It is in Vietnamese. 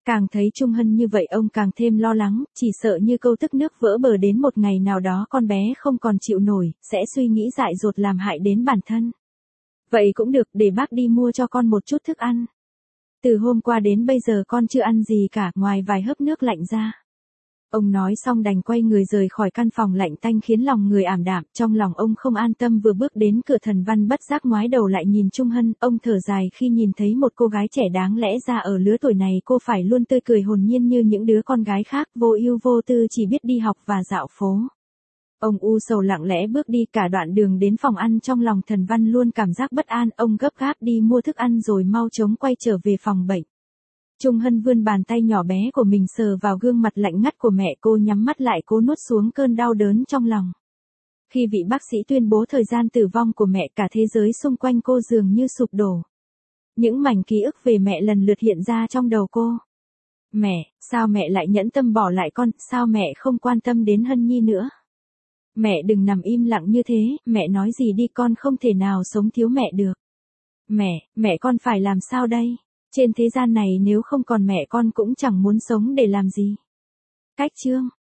Càng thấy Trung Hân như vậy ông càng thêm lo lắng, chỉ sợ như câu tức nước vỡ bờ đến một ngày nào đó con bé không còn chịu nổi, sẽ suy nghĩ dại dột làm hại đến bản thân. Vậy cũng được, để bác đi mua cho con một chút thức ăn. Từ hôm qua đến bây giờ con chưa ăn gì cả, ngoài vài hớp nước lạnh ra. Ông nói xong đành quay người rời khỏi căn phòng lạnh tanh khiến lòng người ảm đạm, trong lòng ông không an tâm vừa bước đến cửa Thần Văn bất giác ngoái đầu lại nhìn Trung Hân, ông thở dài khi nhìn thấy một cô gái trẻ đáng lẽ ra ở lứa tuổi này cô phải luôn tươi cười hồn nhiên như những đứa con gái khác, vô ưu vô tư chỉ biết đi học và dạo phố. Ông u sầu lặng lẽ bước đi cả đoạn đường đến phòng ăn trong lòng Thần Văn luôn cảm giác bất an, ông gấp gáp đi mua thức ăn rồi mau chóng quay trở về phòng bệnh. Trung Hân vươn bàn tay nhỏ bé của mình sờ vào gương mặt lạnh ngắt của mẹ cô nhắm mắt lại cố nuốt xuống cơn đau đớn trong lòng. Khi vị bác sĩ tuyên bố thời gian tử vong của mẹ cả thế giới xung quanh cô dường như sụp đổ. Những mảnh ký ức về mẹ lần lượt hiện ra trong đầu cô. Mẹ, sao mẹ lại nhẫn tâm bỏ lại con, sao mẹ không quan tâm đến Hân Nhi nữa? Mẹ đừng nằm im lặng như thế, mẹ nói gì đi con không thể nào sống thiếu mẹ được. Mẹ con phải làm sao đây? Trên thế gian này nếu không còn mẹ con cũng chẳng muốn sống để làm gì. Cách chương